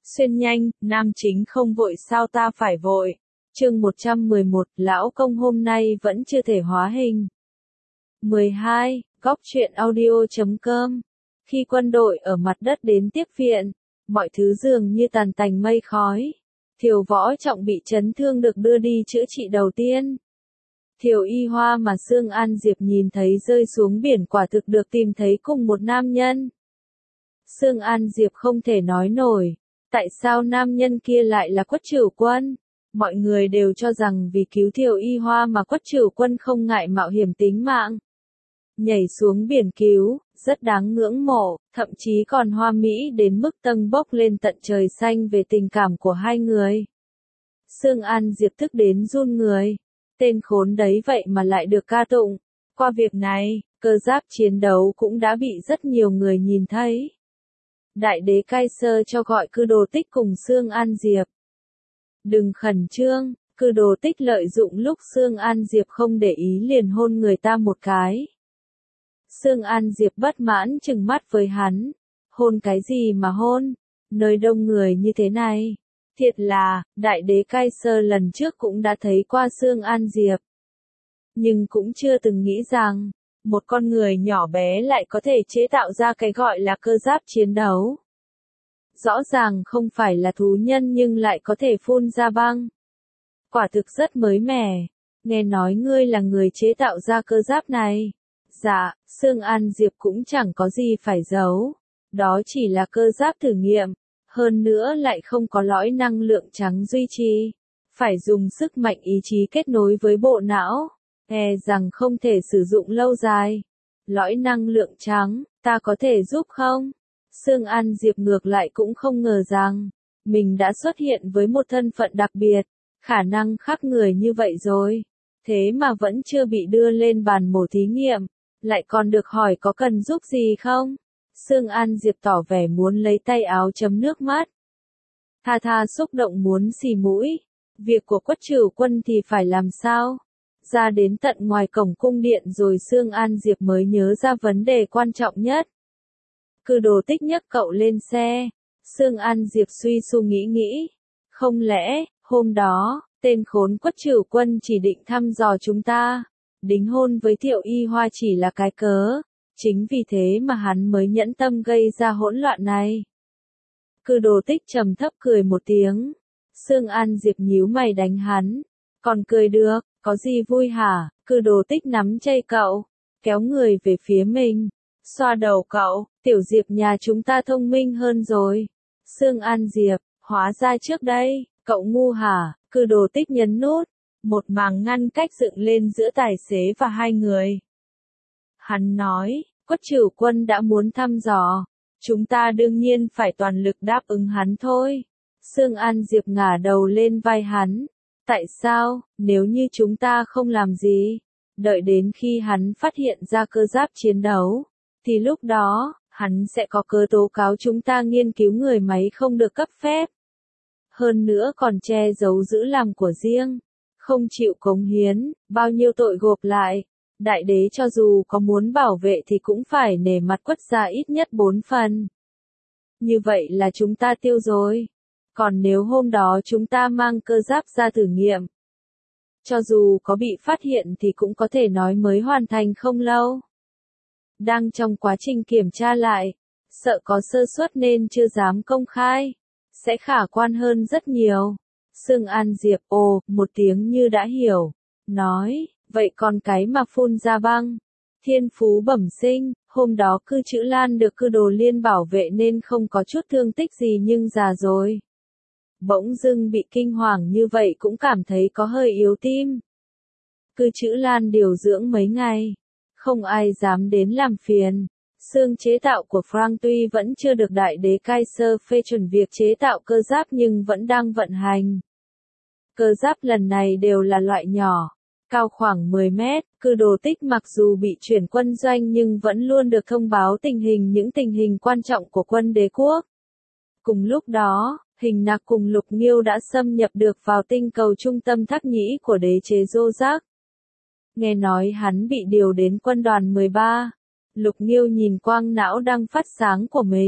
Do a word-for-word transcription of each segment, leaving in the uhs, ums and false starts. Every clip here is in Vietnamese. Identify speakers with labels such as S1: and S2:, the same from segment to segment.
S1: Xuyên nhanh, nam chính không vội sao ta phải vội. Chương một trăm mười một, lão công hôm nay vẫn chưa thể hóa hình. mười hai, góc truyện audio chấm com. Khi quân đội ở mặt đất đến tiếp viện, mọi thứ dường như tàn tành mây khói. Thiều Võ Trọng bị chấn thương được đưa đi chữa trị đầu tiên. Thiều Y Hoa mà Sương An Diệp nhìn thấy rơi xuống biển quả thực được tìm thấy cùng một nam nhân. Sương An Diệp không thể nói nổi, tại sao nam nhân kia lại là Quách Trửu Quân? Mọi người đều cho rằng vì cứu Thiều Y Hoa mà Quách Trửu Quân không ngại mạo hiểm tính mạng. Nhảy xuống biển cứu, rất đáng ngưỡng mộ, thậm chí còn hoa mỹ đến mức tâng bốc lên tận trời xanh về tình cảm của hai người. Sương An Diệp tức đến run người. Tên khốn đấy vậy mà lại được ca tụng. Qua việc này, cơ giáp chiến đấu cũng đã bị rất nhiều người nhìn thấy. Đại đế Cai Sơ cho gọi Cư Đồ Tích cùng Sương An Diệp. Đừng khẩn trương, Cư Đồ Tích lợi dụng lúc Sương An Diệp không để ý liền hôn người ta một cái. Sương An Diệp bất mãn trừng mắt với hắn. Hôn cái gì mà hôn? Nơi đông người như thế này. Thiệt là, đại đế Cai Sơ lần trước cũng đã thấy qua Sương An Diệp. Nhưng cũng chưa từng nghĩ rằng, một con người nhỏ bé lại có thể chế tạo ra cái gọi là cơ giáp chiến đấu. Rõ ràng không phải là thú nhân nhưng lại có thể phun ra băng. Quả thực rất mới mẻ. Nghe nói ngươi là người chế tạo ra cơ giáp này. Dạ, Sương An Diệp cũng chẳng có gì phải giấu. Đó chỉ là cơ giáp thử nghiệm. Hơn nữa lại không có lõi năng lượng trắng duy trì. Phải dùng sức mạnh ý chí kết nối với bộ não. E rằng không thể sử dụng lâu dài. Lõi năng lượng trắng, ta có thể giúp không? Sương An Diệp ngược lại cũng không ngờ rằng, mình đã xuất hiện với một thân phận đặc biệt, khả năng khác người như vậy rồi. Thế mà vẫn chưa bị đưa lên bàn mổ thí nghiệm, lại còn được hỏi có cần giúp gì không? Sương An Diệp tỏ vẻ muốn lấy tay áo chấm nước mắt. Tha tha xúc động muốn xì mũi. Việc của Quách Trửu Quân thì phải làm sao? Ra đến tận ngoài cổng cung điện rồi Sương An Diệp mới nhớ ra vấn đề quan trọng nhất. Cư Đồ Tích nhấc cậu lên xe. Sương An Diệp suy su nghĩ nghĩ. Không lẽ, hôm đó, tên khốn Quách Trửu Quân chỉ định thăm dò chúng ta. Đính hôn với Thiệu Y Hoa chỉ là cái cớ. Chính vì thế mà hắn mới nhẫn tâm gây ra hỗn loạn này. Cư Đồ Tích trầm thấp cười một tiếng. Sương An Diệp nhíu mày đánh hắn. Còn cười được, có gì vui hả? Cư Đồ Tích nắm tay cậu, kéo người về phía mình. Xoa đầu cậu, Tiểu Diệp nhà chúng ta thông minh hơn rồi. Sương An Diệp, hóa ra trước đây, cậu ngu hả? Cư Đồ Tích nhấn nút. Một màng ngăn cách dựng lên giữa tài xế và hai người. Hắn nói, Quách Trửu Quân đã muốn thăm dò. Chúng ta đương nhiên phải toàn lực đáp ứng hắn thôi. Sương An Diệp ngả đầu lên vai hắn. Tại sao, nếu như chúng ta không làm gì, đợi đến khi hắn phát hiện ra cơ giáp chiến đấu, thì lúc đó, hắn sẽ có cớ tố cáo chúng ta nghiên cứu người máy không được cấp phép. Hơn nữa còn che giấu giữ làm của riêng, không chịu cống hiến, bao nhiêu tội gộp lại. Đại đế cho dù có muốn bảo vệ thì cũng phải nể mặt Quách gia ít nhất bốn phần. Như vậy là chúng ta tiêu rồi. Còn nếu hôm đó chúng ta mang cơ giáp ra thử nghiệm, cho dù có bị phát hiện thì cũng có thể nói mới hoàn thành không lâu. Đang trong quá trình kiểm tra lại, sợ có sơ suất nên chưa dám công khai, sẽ khả quan hơn rất nhiều. Sương An Diệp ồ, một tiếng như đã hiểu, nói, vậy còn cái mà phun ra băng, thiên phú bẩm sinh, hôm đó Cư Chữ Lan được Cư Đồ Liên bảo vệ nên không có chút thương tích gì nhưng già rồi. Bỗng dưng bị kinh hoàng như vậy cũng cảm thấy có hơi yếu tim. Cư Chữ Lan điều dưỡng mấy ngày, không ai dám đến làm phiền. Xương chế tạo của Frank tuy vẫn chưa được đại đế Cai Sơ phê chuẩn việc chế tạo cơ giáp nhưng vẫn đang vận hành. Cơ giáp lần này đều là loại nhỏ, cao khoảng mười mét. Cư Đồ Tích mặc dù bị chuyển quân doanh nhưng vẫn luôn được thông báo tình hình những tình hình quan trọng của quân đế quốc. Cùng lúc đó, Hình Nặc cùng Lục Nghiêu đã xâm nhập được vào tinh cầu trung tâm Thác Nhĩ của đế chế Dô Giác. Nghe nói hắn bị điều đến quân đoàn mười ba. Lục Nghiêu nhìn quang não đang phát sáng của mình.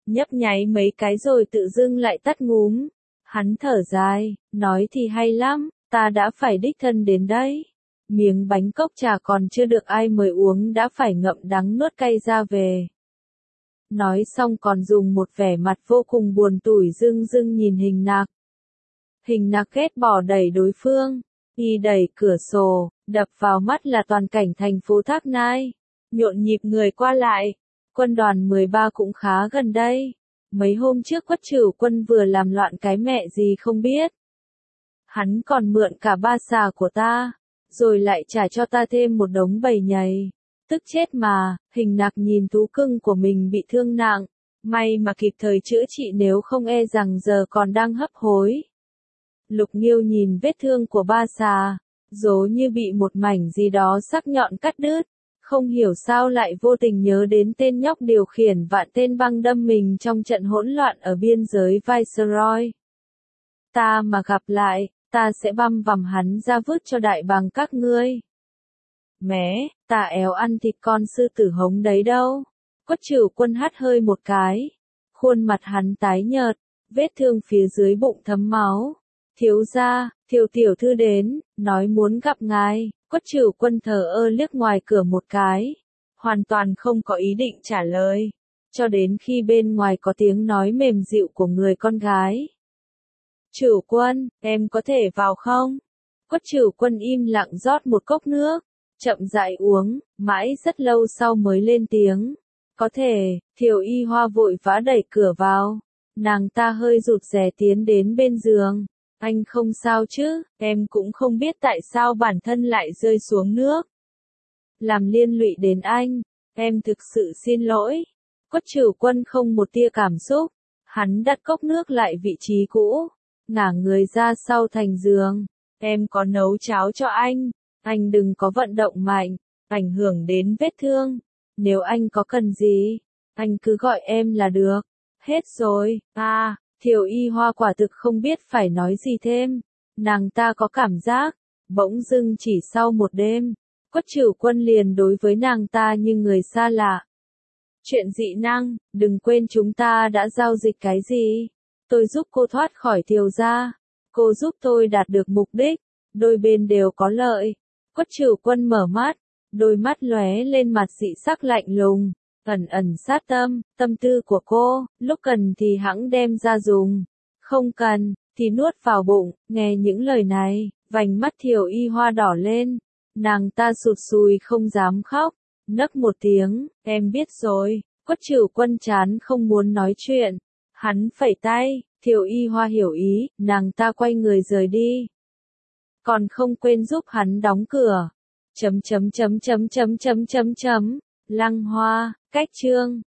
S1: nhấp nháy mấy cái rồi tự dưng lại tắt ngúm. Hắn thở dài, nói thì hay lắm, ta đã phải đích thân đến đây. Miếng bánh cốc trà còn chưa được ai mời uống đã phải ngậm đắng nuốt cay ra về. Nói xong còn dùng một vẻ mặt vô cùng buồn tủi dưng dưng nhìn Hình Nặc. Hình Nặc ghét bỏ đẩy đối phương, y đẩy cửa sổ, đập vào mắt là toàn cảnh thành phố Thác Nai, nhộn nhịp người qua lại. Quân đoàn mười ba cũng khá gần đây. Mấy hôm trước Quách Trửu Quân vừa làm loạn cái mẹ gì không biết. Hắn còn mượn cả ba xà của ta, rồi lại trả cho ta thêm một đống bầy nhầy. Tức chết mà. Hình Nặc nhìn thú cưng của mình bị thương nặng, may mà kịp thời chữa trị, nếu không e rằng giờ còn đang hấp hối. Lục Nghiêu nhìn vết thương của ba xà, dố như bị một mảnh gì đó sắc nhọn cắt đứt, không hiểu sao lại vô tình nhớ đến tên nhóc điều khiển vạn tên băng đâm mình trong trận hỗn loạn ở biên giới Viceroy. Ta mà gặp lại, ta sẽ băm vằm hắn ra vứt cho đại bàng các ngươi. Mé, ta éo ăn thịt con sư tử hống đấy đâu. Quách Trửu Quân hắt hơi một cái. Khuôn mặt hắn tái nhợt, vết thương phía dưới bụng thấm máu. Thiếu gia, Thiều tiểu thư đến, nói muốn gặp ngài. Quách Trửu Quân thờ ơ liếc ngoài cửa một cái, hoàn toàn không có ý định trả lời, cho đến khi bên ngoài có tiếng nói mềm dịu của người con gái. Trửu Quân, em có thể vào không? Quách Trửu Quân im lặng rót một cốc nước, chậm rãi uống, mãi rất lâu sau mới lên tiếng. Có thể. Thiều Y Hoa vội vã đẩy cửa vào, nàng ta hơi rụt rè tiến đến bên giường. Anh không sao chứ, em cũng không biết tại sao bản thân lại rơi xuống nước. Làm liên lụy đến anh, em thực sự xin lỗi. Quách Trửu Quân không một tia cảm xúc, hắn đặt cốc nước lại vị trí cũ, ngả người ra sau thành giường. Em có nấu cháo cho anh, anh đừng có vận động mạnh, ảnh hưởng đến vết thương. Nếu anh có cần gì, anh cứ gọi em là được. Hết rồi, à. Thiều Y Hoa quả thực không biết phải nói gì thêm. Nàng ta có cảm giác, bỗng dưng chỉ sau một đêm, Quách Trửu Quân liền đối với nàng ta như người xa lạ. Chuyện dị năng, đừng quên chúng ta đã giao dịch cái gì. Tôi giúp cô thoát khỏi Thiều gia, cô giúp tôi đạt được mục đích, đôi bên đều có lợi. Quách Trửu Quân mở mắt, đôi mắt lóe lên mặt dị sắc lạnh lùng. Ẩn ẩn sát tâm, tâm tư của cô, lúc cần thì hẵng đem ra dùng, không cần, thì nuốt vào bụng. Nghe những lời này, vành mắt Thiều Y Hoa đỏ lên, nàng ta sụt sùi không dám khóc, nấc một tiếng, em biết rồi. Quách Trửu Quân chán không muốn nói chuyện, hắn phẩy tay, Thiều Y Hoa hiểu ý, nàng ta quay người rời đi. Còn không quên giúp hắn đóng cửa. Chấm chấm chấm chấm chấm chấm chấm chấm, Lăng Hoa, cách chương